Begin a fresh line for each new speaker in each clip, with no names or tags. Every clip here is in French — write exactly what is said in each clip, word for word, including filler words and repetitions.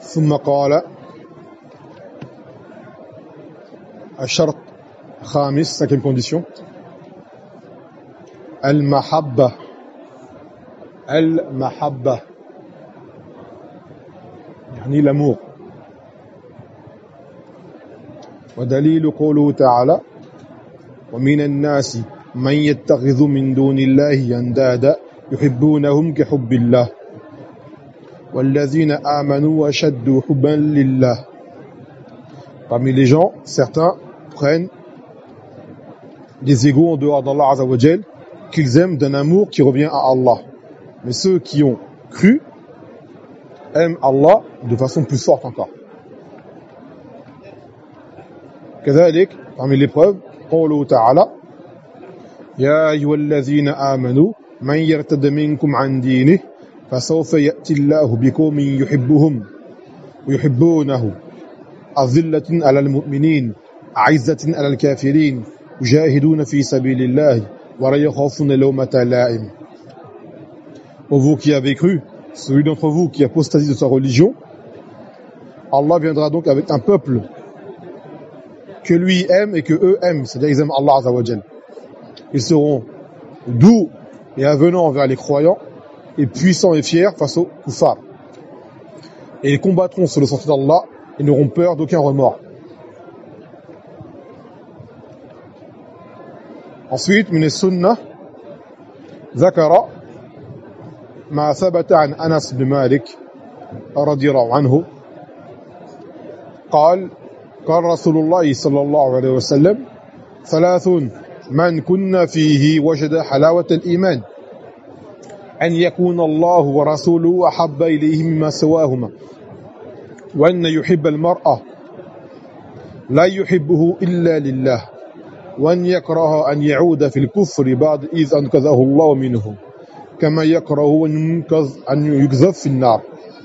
ثم قال الشرط الخامس cinquième condition المحبة المحبة يعني l'amour ودليل قوله تعالى ومن الناس من يتخذ من دون الله أندادا يحبونهم كحب الله والذين آمنوا أشد حبا لله. Parmi les gens, certains prennent des égaux en dehors d'Allah Azza wa Jal qu'ils aiment d'un amour qui revient à Allah. Mais ceux qui ont cru aiment Allah de façon plus forte encore. كذلك parmi les preuves قوله تعالى يا أيها الذين آمنوا من يرتد منكم عن دينه فسوف يأتي الله بقوم يحبهم ويحبونه أذلة على المؤمنين أعزة على الكافرين يجاهدون في سبيل الله ولا يخافون لومة لائم. Ô vous qui avez cru, celui d'entre vous qui apostasie de sa religion, Allah viendra donc avec un peuple que lui aime et que eux aiment, c'est-à-dire ils aiment Allah Azza wa Jal. Ils seront doux et avenants envers les croyants et puissants et fiers face aux kuffars. Et ils combattront sur le sentier d'Allah et n'auront peur d'aucun remords. Ensuite, من السنة ذكر ما ثبت عن أنس بن مالك رضي الله عنه قال قال رسول الله صلى الله عليه وسلم ثلاث من كنا فيه وجد حلاوة الإيمان أن يكون الله ورسوله أحب إليه مما سواهما وأن يحب المرأة لا يحبه إلا لله وأن يكره أن يعود في الكفر بعد إذ أنقذه الله منه كما يكره أن يقذف في النار.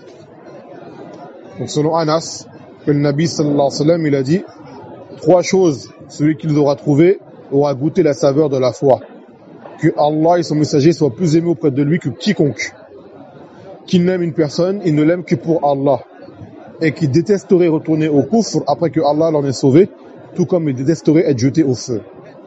Donc selon Anas, que le Nabi sallallahu alayhi wa sallam il a dit trois choses, celui qui les aura trouvées aura goûté la saveur de la foi, que Allah et son messager soient plus aimés auprès de lui que quiconque, qu'il n'aime une personne, il ne l'aime que pour Allah, et qu'il détesterait retourner au kufr après que Allah l'en ait sauvé, tout comme il détesterait être jeté au feu.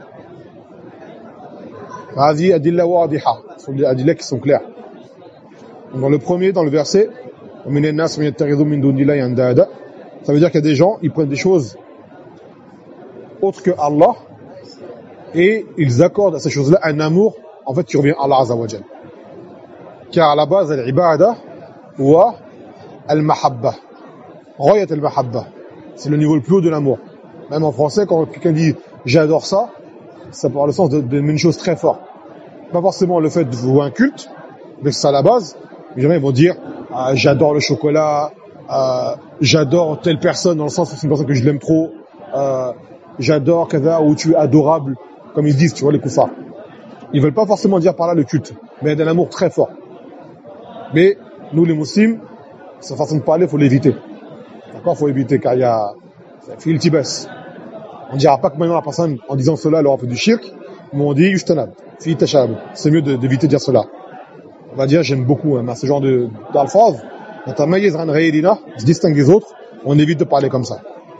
هذه أدلة واضحة, ce sont des adillas qui sont clairs. Dans le premier, dans le verset, ومن الناس من يتخذ من دون الله أندادا, ça veut dire qu'il y a des gens, ils prennent des choses autres que Allah et ils accordent à ces choses-là un amour en fait qui revient à Allah Azza wa Jal. Car à la base, al-ibada ou al-mahabba, rayat al-mahabba, c'est le niveau le plus haut de l'amour. Même en français, quand quelqu'un dit j'adore ça, ça part le sens de, de une chose très forte. Pas forcément le fait de vouer un culte, mais c'est ça à la base. Mais jamais ils vont dire ah, j'adore le chocolat, euh, j'adore telle personne dans le sens où c'est une personne que je l'aime trop, euh, j'adore kaza ou tu es adorable, comme ils disent, tu vois, les kuffars. Ils veulent pas forcément dire par là le culte, mais d'un amour très fort. Mais nous les musulmans, cette façon de parler, faut l'éviter. D'accord, faut éviter car il y a fil tibas. On dira pas que maintenant la personne en disant cela elle aura fait du shirk, mais on dit yushtanab, fi tashab. C'est mieux de, d'éviter de dire cela. On va dire j'aime beaucoup hein, ce genre de d'alphaz. Quand un maïz ran rayidina se distingue des autres, on évite de parler comme ça.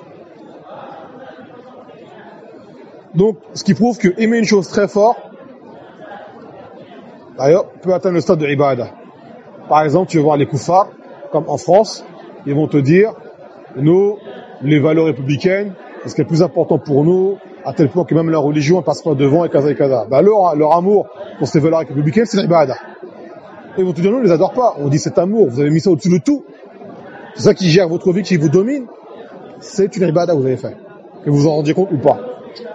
Donc, ce qui prouve que aimer une chose très fort, d'ailleurs, peut atteindre le stade de ibada. Par exemple, tu vas voir les kuffars, comme en France, ils vont te dire, nous, les valeurs républicaines, c'est ce qui est le plus important pour nous, à tel point que même la religion ne passe pas devant et kaza et kaza. Bah, leur, leur amour pour ces valeurs républicaines, c'est l'ibada. Et ils vont te dire, nous, on ne les adore pas. On dit cet amour, vous avez mis ça au-dessus de tout. C'est ça qui gère votre vie, qui vous domine. C'est une ibada que vous avez fait. Que vous vous en rendiez compte ou pas.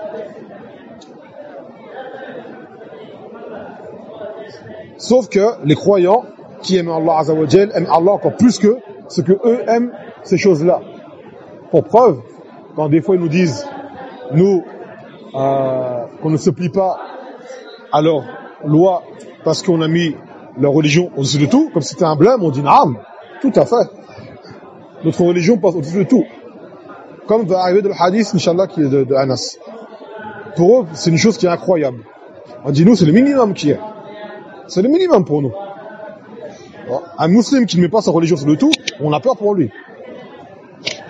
Sauf que les croyants qui aiment Allah Azza wa Jal aiment Allah encore plus que ce que eux aiment ces choses-là. Pour preuve, quand des fois ils nous disent, nous, euh, qu'on ne se plie pas à leur loi parce qu'on a mis leur religion au-dessus de tout, comme si c'était un blâme, on dit naam, tout à fait. Notre religion passe au-dessus de tout. Comme va arriver dans le hadith, Inch'Allah, qui est de, de Anas. Pour eux, c'est une chose qui est incroyable. On dit, nous, c'est le minimum qui est. C'est le minimum pour nous. Un musulman qui ne met pas sa religion sur le tout, on a peur pour lui.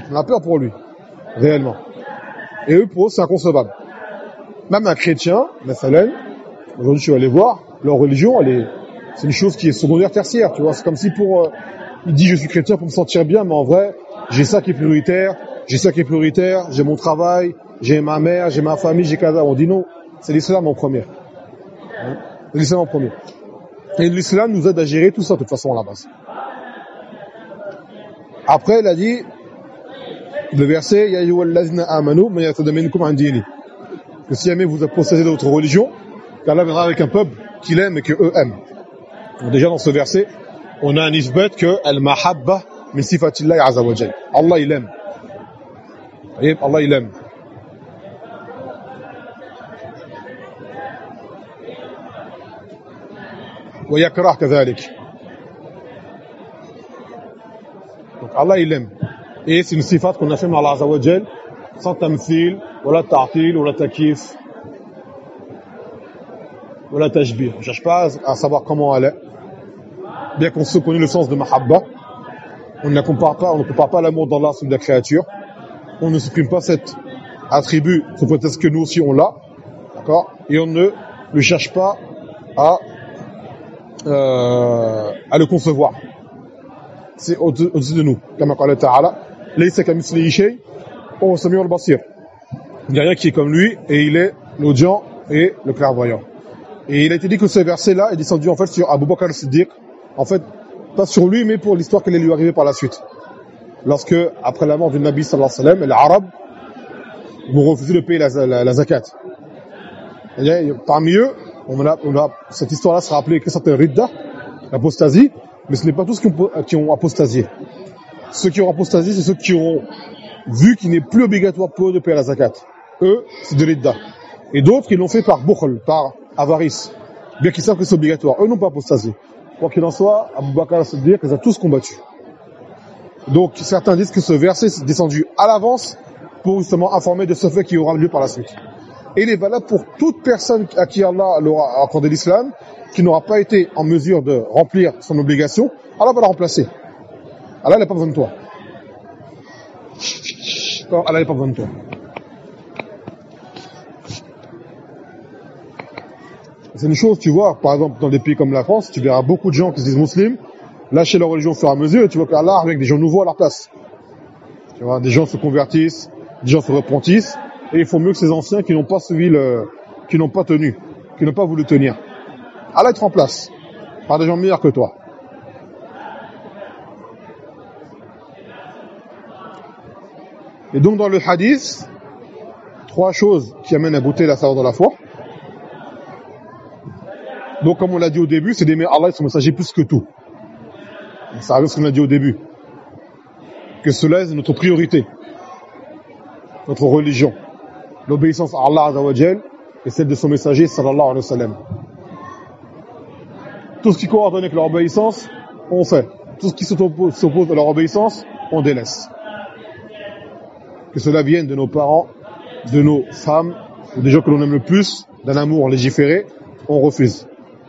On a peur pour lui, réellement. Et eux, pour eux, c'est inconcevable. Même un chrétien, Mathalan, aujourd'hui tu vas aller voir, leur religion, elle est, c'est une chose qui est secondaire, tertiaire, tu vois. C'est comme si pour, euh, il dit je suis chrétien pour me sentir bien, mais en vrai, j'ai ça qui est prioritaire, j'ai ça qui est prioritaire, j'ai mon travail, j'ai ma mère, j'ai ma famille, j'ai cada. On dit non, c'est l'islam en premier. Hein? C'est l'islam en premier. Et l'islam nous aide à gérer tout ça, de toute façon, à la base. Après, il a dit, le verset, Ya ayyuhallazina amanu, man yartadda minkum an dini. Que si jamais vous apostasez de votre religion, qu'Allah viendra avec un peuple qu'il aime et qu'eux aiment. Donc déjà, dans ce verset, on a un isbat que al-mahabba min sifatillahi azza wa jal. Allah, il aime. Et Allah, il aime. Wa yakrah kadhalik. Donc Allah, il aime. Et c'est une sifat qu'on a fait avec Allah azza wa jal, sans tamthil, wala ta'til, wala takif, wala tajbih. On ne cherche pas à savoir comment elle est. Bien qu'on se connaisse le sens de mahabba, on ne compare pas, on ne compare pas l'amour d'Allah sur de la créature. On ne supprime pas cet attribut, sous prétexte que nous aussi on l'a, d'accord? Et on ne le cherche pas à, euh, à le concevoir. C'est au-dessus de nous. Comme Allah Ta'ala, laysa kamithlihi shay wa huwa as-sami'ul basir. Il n'y a rien qui est comme lui, et il est l'audient et le clairvoyant. Et il a été dit que ce verset-là est descendu en fait sur Abu Bakr as-Siddiq, en fait, pas sur lui, mais pour l'histoire qui allait lui arriver par la suite. Lorsque, après la mort du Nabi sallallahu alayhi wa sallam, les Arabes vont refuser de payer la, la, la zakat. Et parmi eux, on a, on a, cette histoire-là sera appelée que certaines ridda, l'apostasie, mais ce n'est pas tous qui ont, qui ont apostasié. Ceux qui ont apostasié, c'est ceux qui ont vu qu'il n'est plus obligatoire pour eux de payer la zakat. Eux, c'est de ridda. Et d'autres, ils l'ont fait par bukhl, par avarice, bien qu'ils savent que c'est obligatoire. Eux n'ont pas apostasié. Quoi qu'il en soit, Abu Bakr as-Siddiq les a tous combattus. Donc certains disent que ce verset est descendu à l'avance pour justement informer de ce fait qui aura lieu par la suite. Et il est valable pour toute personne à qui Allah aura accordé l'islam, qui n'aura pas été en mesure de remplir son obligation, Allah va la remplacer. Allah n'a pas besoin de toi. Allah n'a pas besoin de toi. C'est une chose, tu vois, par exemple, dans des pays comme la France, tu verras beaucoup de gens qui se disent musulmans, lâcher leur religion au fur et à mesure, et tu vois qu'Allah arrive avec des gens nouveaux à leur place. Tu vois, des gens se convertissent, des gens se repentissent, et ils font mieux que ces anciens qui n'ont pas suivi le, qui n'ont pas tenu, qui n'ont pas voulu tenir. Allah te remplace par des gens meilleurs que toi. Et donc dans le hadith, trois choses qui amènent à goûter la saveur de la foi. Donc comme on l'a dit au début, c'est d'aimer Allah et son messager plus que tout. Ça arrive ce qu'on a dit au début. Que cela est notre priorité. Notre religion. L'obéissance à Allah Azza wa Jal et celle de son messager sallallahu alayhi wa sallam. Tout ce qui coordonne avec leur obéissance, on fait. Tout ce qui s'oppose à leur obéissance, on délaisse. Que cela vienne de nos parents, de nos femmes, ou des gens que l'on aime le plus, d'un amour légiféré, on refuse.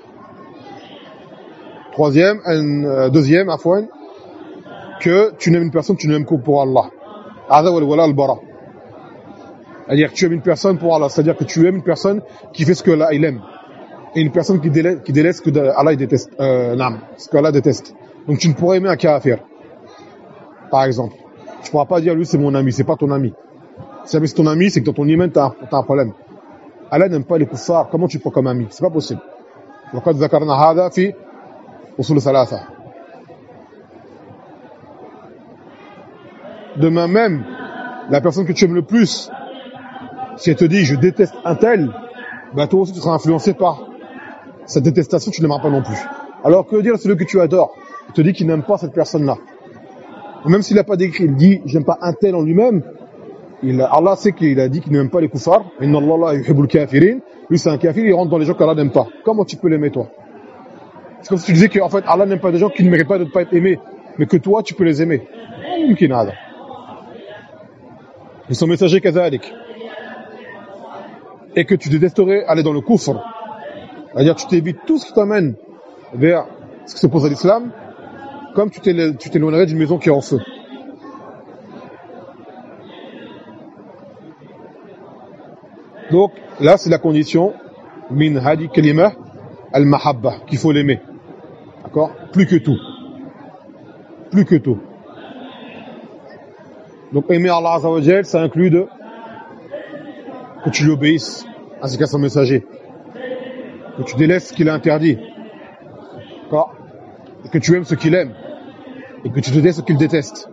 Troisième, un, deuxième, afouane, que tu n'aimes une personne, tu n'aimes que pour Allah. Hadha wal wala al bara. C'est-à-dire que tu aimes une personne pour Allah, c'est-à-dire que tu aimes une personne qui fait ce que Allah il aime. Et une personne qui délaisse, qui délaisse ce que Allah il déteste, euh, nam, ce que Allah déteste. Donc tu ne pourras aimer un kafir. Par exemple. Tu ne pourras pas dire lui c'est mon ami, c'est pas ton ami. Si c'est ton ami, c'est que dans ton iman tu as un problème. Allah n'aime pas les kuffars, comment tu prends comme ami? C'est pas possible. وقد ذكرنا هذا في أصول ثلاثة. De même, même, la personne que tu aimes le plus, si elle te dit je déteste un tel, bah toi aussi tu seras influencé par cette détestation, tu n'aimeras pas non plus. Alors que dire celui que tu adores, il te dit qu'il n'aime pas cette personne-là. Même s'il n'a pas décrit, il dit j'aime pas un tel en lui-même, il, Allah sait qu'il a dit qu'il n'aime pas les kuffars. Inna Allah la yuhibbul kafirin. Lui c'est un kafir, il rentre dans les gens qu'Allah n'aime pas. Comment tu peux l'aimer toi? C'est comme si tu disais qu'en fait Allah n'aime pas des gens qui ne méritent pas de ne pas être aimés, mais que toi tu peux les aimer. Ils sont messagers kazalik. Et que tu détesterais aller dans le kufr, c'est-à-dire tu t'évites tout ce qui t'amène vers ce qui s'oppose à l'islam, comme tu t'éloignerais d'une maison qui est en feu. Donc là c'est la condition min hadi kalima al-mahabba, qu'il faut l'aimer. D'accord? Plus que tout. Plus que tout. Donc aimer Allah Azza wa Jal, ça inclut de que tu lui obéisses ainsi qu'à son messager, que tu délaisses ce qu'il a interdit, d'accord, et que tu aimes ce qu'il aime et que tu détestes ce qu'il déteste,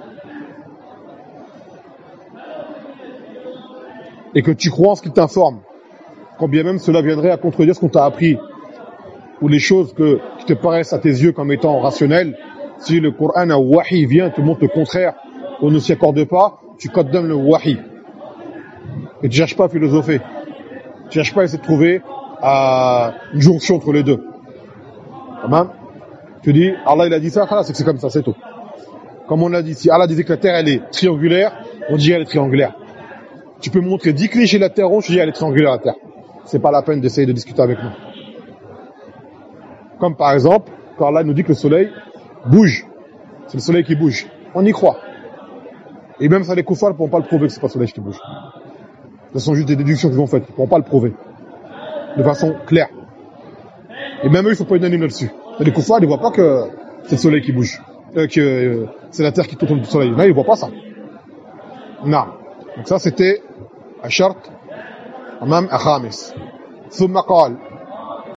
et que tu crois en ce qu'il t'informe, quand bien même cela viendrait à contredire ce qu'on t'a appris, ou les choses que, qui te paraissent à tes yeux comme étant rationnelles. Si le Coran ou wahi vient et te montre le contraire ou ne s'y accorde pas, tu qaddam le wahi. Et tu cherches pas à philosopher. Tu cherches pas à essayer de trouver euh, une jonction entre les deux. Tamam. Tu dis, Allah il a dit ça, c'est que c'est comme ça, c'est tout. Comme on l'a dit, si Allah disait que la terre elle est triangulaire, on dit elle est triangulaire. Tu peux montrer dix clichés la terre ronde, tu dis elle est triangulaire la terre. C'est pas la peine d'essayer de discuter avec nous. Comme par exemple, quand Allah nous dit que le soleil bouge, c'est le soleil qui bouge. On y croit. Et même ça, les koufars ne pourront pas le prouver que c'est pas le soleil qui bouge. Ce sont juste des déductions qu'ils ont faites. Ils ne pourront pas le prouver. De façon claire. Et même eux, ils ne sont pas unanimes là-dessus. Les koufars, ils ne voient pas que c'est le soleil qui bouge. Euh, que euh, c'est la terre qui tourne du soleil. Là, ils ne voient pas ça. Non. Donc ça, c'était un shart. Amam akhamis. Thumma qal.